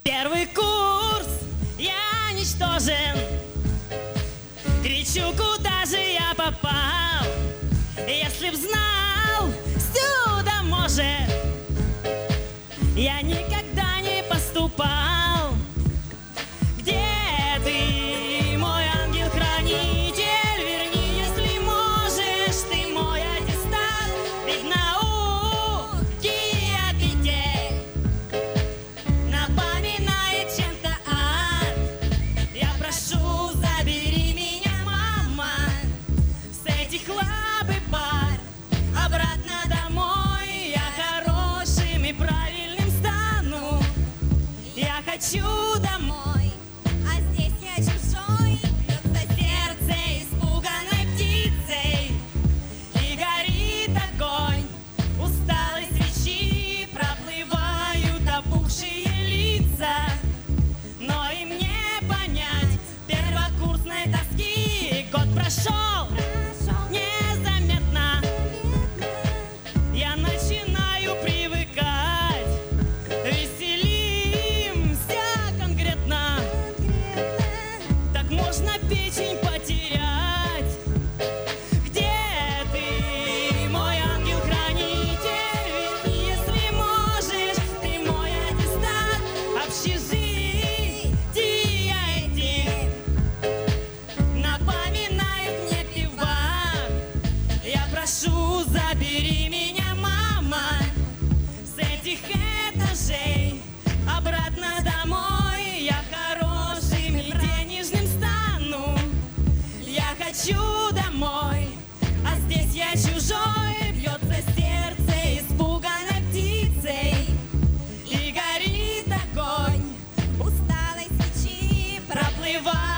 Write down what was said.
Первый курс, я ничтожен. Кричу, куда же я попал? Если б знал, сюда может, я никогда не поступал. Где ты, мой ангел-хранитель? Верни, если можешь, ты мой аттестат. Ведь науки от детей напоминает чем-то ад. Я прошу, забери меня, мама, с этих лап и пар обратно домой. Я хорошим и правильным стану. Я хочу домой, а здесь я чужой. Бьется сердце испуганной птицей, и горит огонь усталой свечи. Проплывают опухшие лица, но и мне понять первокурсной тоски. Год прошел незаметно, я начинаю привыкать. Веселимся конкретно, так можно печень потерять. Где ты, мой ангел-хранитель? Верни, если можешь, ты мой аттестат. Общежития эти напоминают мне пивбар. Я прошу, забери меня, мама, с этих этажей обратно домой. Я хорошим и денежным стану. Я хочу домой, а здесь я чужой. Бьется сердце испуганной птицей, и горит огонь усталой свечи. Проплывает